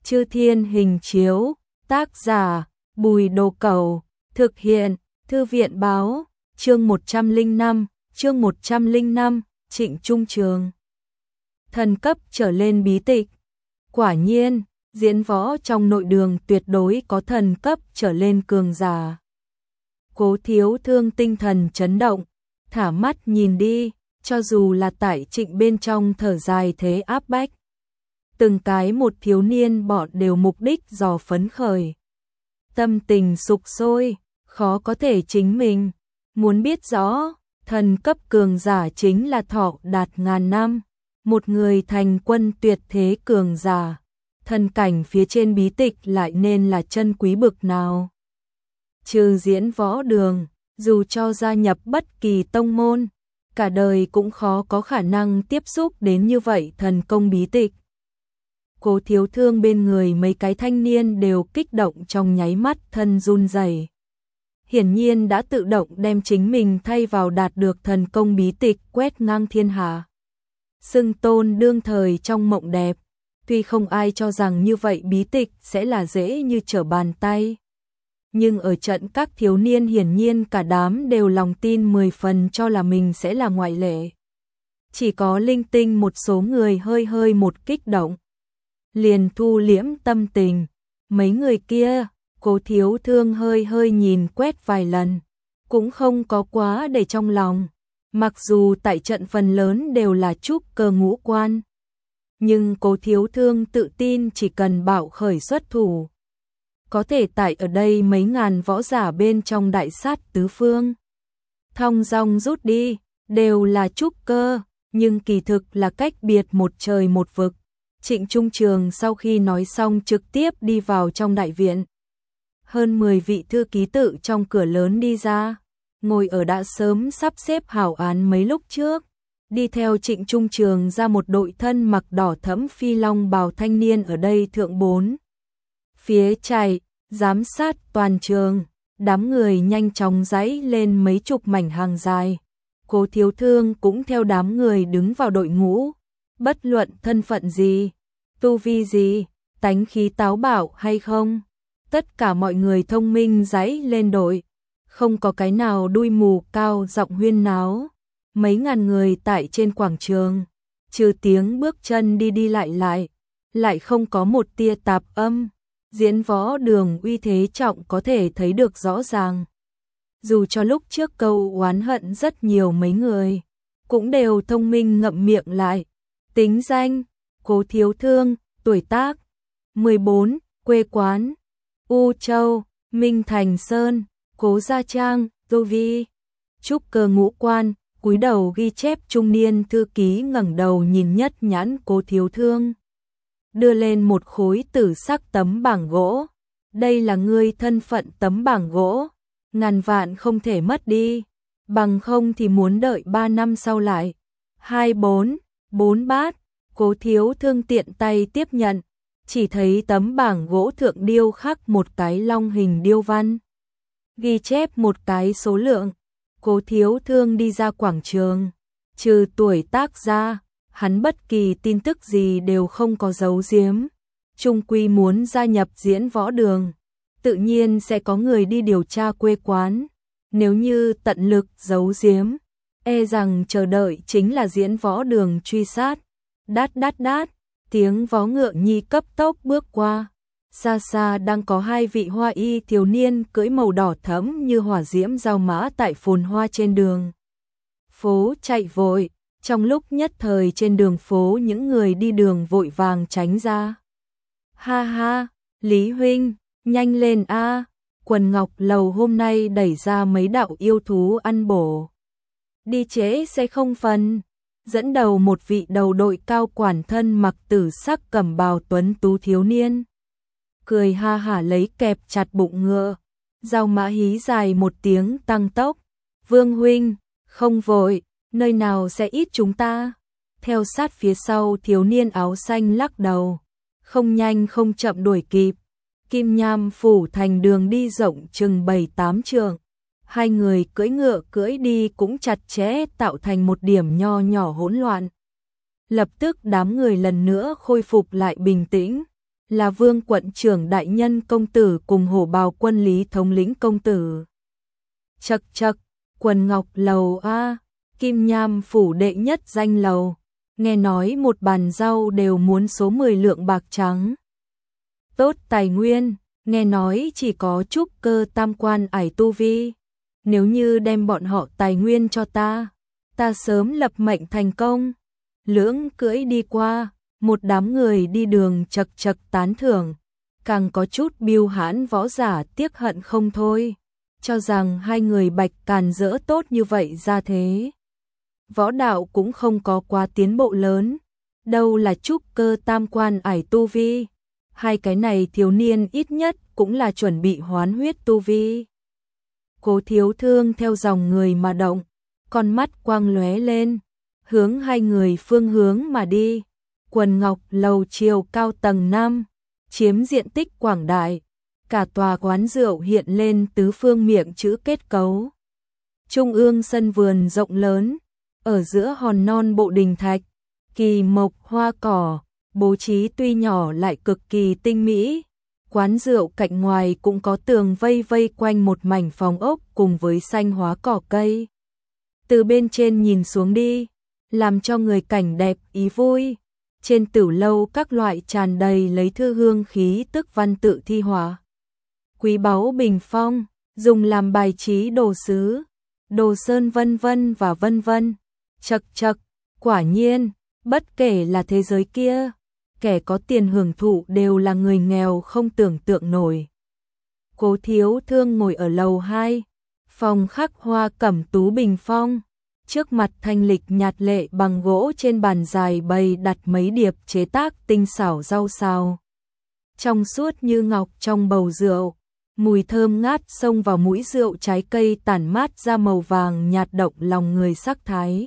Chư Thiên Hình Chiếu, tác giả Bùi Đồ Cẩu, thực hiện Thư viện Báo, chương 105, Trịnh Trung Trường. Thần cấp trở lên bí tịch. Quả nhiên, diễn võ trong nội đường tuyệt đối có thần cấp trở lên cường giả. Cố Thiếu Thương tinh thần chấn động, thả mắt nhìn đi, cho dù là tại Trịnh bên trong thở dài thế áp bách. Từng cái một thiếu niên bọn đều mục đích dò phấn khởi. Tâm tình sục sôi, khó có thể chính mình. Muốn biết rõ, thần cấp cường giả chính là thọ đạt ngàn năm. Một người thành quân tuyệt thế cường giả. Thần cảnh phía trên bí tịch lại nên là chân quý bực nào. Trừ diễn võ đường, dù cho gia nhập bất kỳ tông môn, cả đời cũng khó có khả năng tiếp xúc đến như vậy thần công bí tịch. Cố Thiếu Thương bên người mấy cái thanh niên đều kích động trong nháy mắt thân run rẩy. Hiển nhiên đã tự động đem chính mình thay vào đạt được thần công bí tịch quét ngang thiên hạ. Xưng tôn đương thời trong mộng đẹp, tuy không ai cho rằng như vậy bí tịch sẽ là dễ như trở bàn tay. Nhưng ở trận các thiếu niên hiển nhiên cả đám đều lòng tin 10 phần cho là mình sẽ là ngoại lệ. Chỉ có linh tinh một số người hơi một kích động. Liền thu liễm tâm tình. Mấy người kia, Cố Thiếu Thương hơi nhìn quét vài lần. Cũng không có quá để trong lòng. Mặc dù tại trận phần lớn đều là trúc cơ ngũ quan. Nhưng Cố Thiếu Thương tự tin chỉ cần bảo khởi xuất thủ. Có thể tại ở đây mấy ngàn võ giả bên trong đại sát tứ phương. Thong dong rút đi, đều là trúc cơ, nhưng kỳ thực là cách biệt một trời một vực. Trịnh Trung Trường sau khi nói xong trực tiếp đi vào trong đại viện. Hơn 10 vị thư ký tự trong cửa lớn đi ra, ngồi ở đã sớm sắp xếp hảo án mấy lúc trước. Đi theo Trịnh Trung Trường ra một đội thân mặc đỏ thẫm phi long bào thanh niên ở đây thượng 4. Phía chạy, giám sát toàn trường, đám người nhanh chóng dãy lên mấy chục mảnh hàng dài. Cố Thiếu Thương cũng theo đám người đứng vào đội ngũ. Bất luận thân phận gì, tu vi gì, tánh khí táo bạo hay không, tất cả mọi người thông minh dãy lên đội, không có cái nào đuôi mù cao giọng huyên náo. Mấy ngàn người tại trên quảng trường, trừ tiếng bước chân đi lại không có một tia tạp âm. Diễn võ đường uy thế trọng có thể thấy được rõ ràng. Dù cho lúc trước câu oán hận rất nhiều mấy người, cũng đều thông minh ngậm miệng lại. Tính danh, Cố Thiếu Thương, tuổi tác, 14, quê quán, U Châu, Minh Thành Sơn, Cố Gia Trang, tu vi, trúc cơ ngũ quan, cúi đầu ghi chép trung niên thư ký ngẩng đầu nhìn nhất nhãn Cố Thiếu Thương. Đưa lên một khối tử sắc tấm bảng gỗ. Đây là ngươi thân phận tấm bảng gỗ. Ngàn vạn không thể mất đi. Bằng không thì muốn đợi 3 năm sau lại. 4 bát. Cố Thiếu Thương tiện tay tiếp nhận. Chỉ thấy tấm bảng gỗ thượng điêu khắc một cái long hình điêu văn. Ghi chép một cái số lượng. Cố Thiếu Thương đi ra quảng trường. Trừ tuổi tác ra, hắn bất kỳ tin tức gì đều không có giấu giếm. Trung quy muốn gia nhập diễn võ đường, tự nhiên sẽ có người đi điều tra quê quán. Nếu như tận lực giấu giếm, e rằng chờ đợi chính là diễn võ đường truy sát. Đát, tiếng vó ngựa nhi cấp tốc bước qua. Xa xa đang có 2 vị hoa y thiếu niên cưỡi màu đỏ thẫm như hỏa diễm giao mã tại phồn hoa trên đường phố chạy vội. Trong lúc nhất thời trên đường phố những người đi đường vội vàng tránh ra. Ha, Lý Huynh, nhanh lên a! Quần Ngọc Lầu hôm nay đẩy ra mấy đạo yêu thú ăn bổ. Đi trễ sẽ không phần. Dẫn đầu một vị đầu đội cao quản thân mặc tử sắc cẩm bào tuấn tú thiếu niên. Cười ha hả lấy kẹp chặt bụng ngựa. Giao mã hí dài một tiếng tăng tốc. Vương Huynh, không vội. Nơi nào sẽ ít chúng ta? Theo sát phía sau thiếu niên áo xanh lắc đầu. Không nhanh không chậm đuổi kịp. Kim Nham phủ thành đường đi rộng chừng 7-8 trượng. 2 người cưỡi ngựa cưỡi đi cũng chặt chẽ tạo thành một điểm nho nhỏ hỗn loạn. Lập tức đám người lần nữa khôi phục lại bình tĩnh. là Vương quận trưởng đại nhân công tử cùng Hổ Bào quân Lý thống lĩnh công tử. Chậc chậc, Quần Ngọc lầu a, Kim Nham phủ đệ nhất danh lầu, nghe nói một bàn rau đều muốn số 10 lượng bạc trắng. Tốt tài nguyên, nghe nói chỉ có trúc cơ tam quan ải tu vi, nếu như đem bọn họ tài nguyên cho ta sớm lập mệnh thành công. Lưỡng cưỡi đi qua, một đám người đi đường chậc chậc tán thưởng, càng có chút biêu hãn võ giả tiếc hận không thôi, cho rằng hai người Bạch Càn dỡ tốt như vậy ra thế. Võ đạo cũng không có quá tiến bộ lớn, đâu là trúc cơ tam quan ải tu vi, hai cái này thiếu niên ít nhất cũng là chuẩn bị hoán huyết tu vi. Cố Thiếu Thương theo dòng người mà động, con mắt quang lóe lên, hướng hai người phương hướng mà đi. Quần Ngọc lầu chiều cao tầng 5, chiếm diện tích quảng đại, cả tòa quán rượu hiện lên tứ phương miệng chữ kết cấu. Trung ương sân vườn rộng lớn, ở giữa hòn non bộ đình thạch, kỳ mộc hoa cỏ, bố trí tuy nhỏ lại cực kỳ tinh mỹ. Quán rượu cạnh ngoài cũng có tường vây quanh một mảnh phòng ốc cùng với xanh hóa cỏ cây. Từ bên trên nhìn xuống đi, làm cho người cảnh đẹp ý vui. Trên tửu lâu các loại tràn đầy lấy thư hương khí tức văn tự thi họa. Quý báu bình phong, dùng làm bài trí đồ sứ, đồ sơn vân vân và vân vân. Chậc chậc, quả nhiên, bất kể là thế giới kia, kẻ có tiền hưởng thụ đều là người nghèo không tưởng tượng nổi. Cố Thiếu Thương ngồi ở lầu 2, phòng khắc hoa cẩm tú bình phong, trước mặt thanh lịch nhạt lệ bằng gỗ, trên bàn dài bày đặt mấy điệp chế tác tinh xảo rau xào. Trong suốt như ngọc trong bầu rượu, mùi thơm ngát xông vào mũi, rượu trái cây tản mát ra màu vàng nhạt động lòng người sắc thái.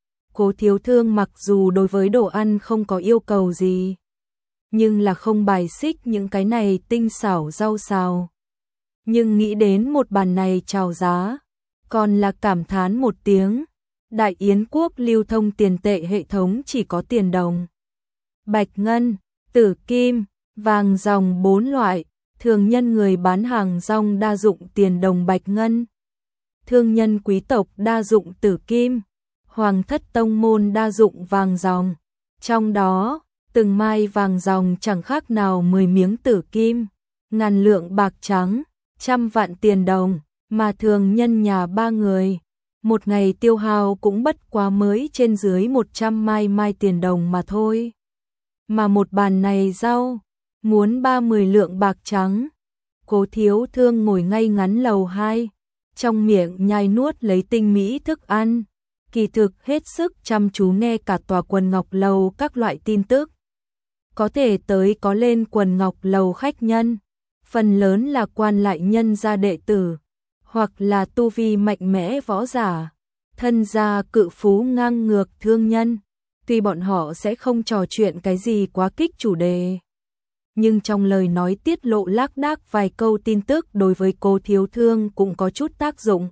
Cố Thiếu Thương mặc dù đối với đồ ăn không có yêu cầu gì, nhưng là không bài xích những cái này tinh xảo rau xào. Nhưng nghĩ đến một bàn này chào giá, còn là cảm thán một tiếng. Đại Yến quốc lưu thông tiền tệ hệ thống chỉ có tiền đồng, bạch ngân, tử kim, vàng dòng 4 loại. Thường nhân người bán hàng rong đa dụng tiền đồng bạch ngân, thương nhân quý tộc đa dụng tử kim, hoàng thất tông môn đa dụng vàng dòng. Trong đó, từng mai vàng dòng chẳng khác nào 10 miếng tử kim, ngàn lượng bạc trắng, 100 vạn tiền đồng, mà thường nhân nhà 3 người, một ngày tiêu hao cũng bất quá mới trên dưới 100 mai tiền đồng mà thôi. Mà một bàn này rau, muốn 30 lượng bạc trắng. Cố Thiếu Thương ngồi ngay ngắn lầu 2, trong miệng nhai nuốt lấy tinh mỹ thức ăn, kỳ thực hết sức chăm chú nghe cả tòa Quần Ngọc lầu các loại tin tức. Có thể tới có lên Quần Ngọc lầu khách nhân, phần lớn là quan lại nhân gia đệ tử, hoặc là tu vi mạnh mẽ võ giả, thân gia cự phú ngang ngược thương nhân. Tuy bọn họ sẽ không trò chuyện cái gì quá kích chủ đề, nhưng trong lời nói tiết lộ lác đác vài câu tin tức đối với Cố Thiếu Thương cũng có chút tác dụng.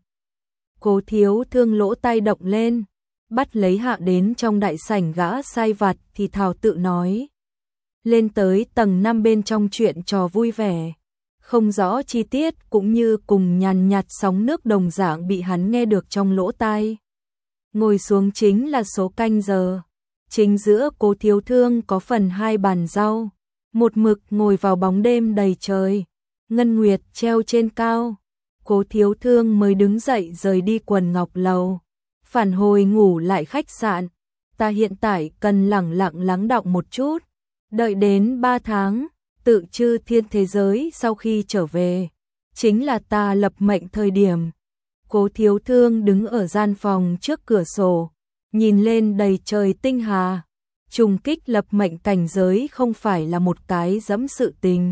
Cố Thiếu Thương lỗ tai động lên, bắt lấy hạ đến trong đại sảnh gã sai vặt thì thào tự nói. Lên tới tầng 5 bên trong chuyện trò vui vẻ, không rõ chi tiết cũng như cùng nhàn nhạt sóng nước đồng dạng bị hắn nghe được trong lỗ tai. Ngồi xuống chính là số canh giờ. Chính giữa Cố Thiếu Thương có phần 2 bàn rau, một mực ngồi vào bóng đêm đầy trời, ngân nguyệt treo trên cao. Cố Thiếu Thương mới đứng dậy rời đi Quần Ngọc lầu, phản hồi ngủ lại khách sạn. Ta hiện tại cần lẳng lặng lắng đọng một chút, đợi đến 3 tháng, tự chư thiên thế giới sau khi trở về, chính là ta lập mệnh thời điểm. Cố Thiếu Thương đứng ở gian phòng trước cửa sổ, nhìn lên đầy trời tinh hà. Trùng kích lập mệnh cảnh giới không phải là một cái dẫm sự tình.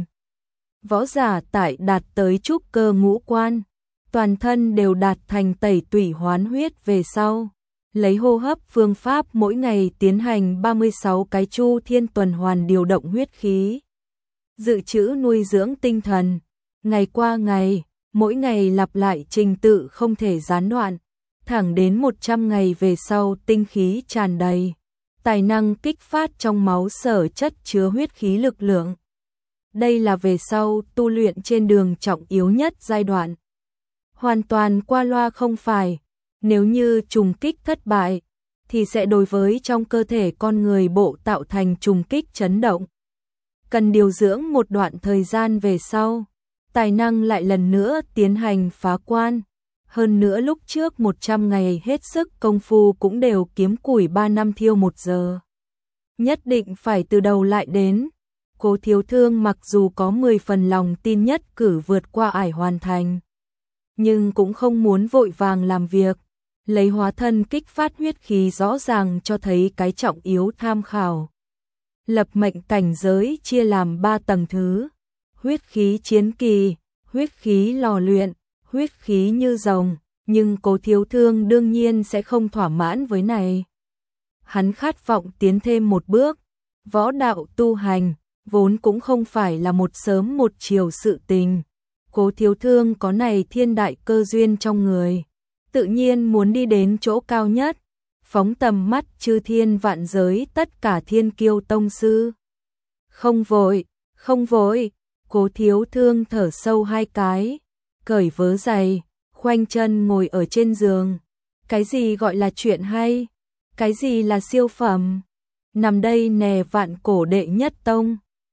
Võ giả tại đạt tới trúc cơ ngũ quan, toàn thân đều đạt thành tẩy tủy hoán huyết về sau, lấy hô hấp phương pháp mỗi ngày tiến hành 36 cái chu thiên tuần hoàn điều động huyết khí, dự trữ nuôi dưỡng tinh thần, ngày qua ngày, mỗi ngày lặp lại trình tự không thể gián đoạn, thẳng đến 100 ngày về sau tinh khí tràn đầy, tài năng kích phát trong máu sở chất chứa huyết khí lực lượng. Đây là về sau tu luyện trên đường trọng yếu nhất giai đoạn. Hoàn toàn qua loa không phải, nếu như trùng kích thất bại, thì sẽ đối với trong cơ thể con người bộ tạo thành trùng kích chấn động. Cần điều dưỡng một đoạn thời gian về sau, tài năng lại lần nữa tiến hành phá quan. Hơn nữa lúc trước 100 ngày hết sức công phu cũng đều kiếm củi 3 năm thiêu 1 giờ. Nhất định phải từ đầu lại đến. Cố Thiếu Thương mặc dù có 10 phần lòng tin nhất cử vượt qua ải hoàn thành, nhưng cũng không muốn vội vàng làm việc. Lấy hóa thân kích phát huyết khí rõ ràng cho thấy cái trọng yếu tham khảo. Lập mệnh cảnh giới chia làm 3 tầng thứ. Huyết khí chiến kỳ, huyết khí lò luyện, huyết khí như rồng, nhưng Cố Thiếu Thương đương nhiên sẽ không thỏa mãn với này. Hắn khát vọng tiến thêm một bước, võ đạo tu hành, vốn cũng không phải là một sớm một chiều sự tình. Cố Thiếu Thương có này thiên đại cơ duyên trong người, tự nhiên muốn đi đến chỗ cao nhất, phóng tầm mắt chư thiên vạn giới tất cả thiên kiêu tông sư. Không vội, không vội, Cố Thiếu Thương thở sâu 2 cái, cởi vớ giày, khoanh chân ngồi ở trên giường. Cái gì gọi là chuyện hay? Cái gì là siêu phẩm? Nằm đây nè vạn cổ đệ nhất tông.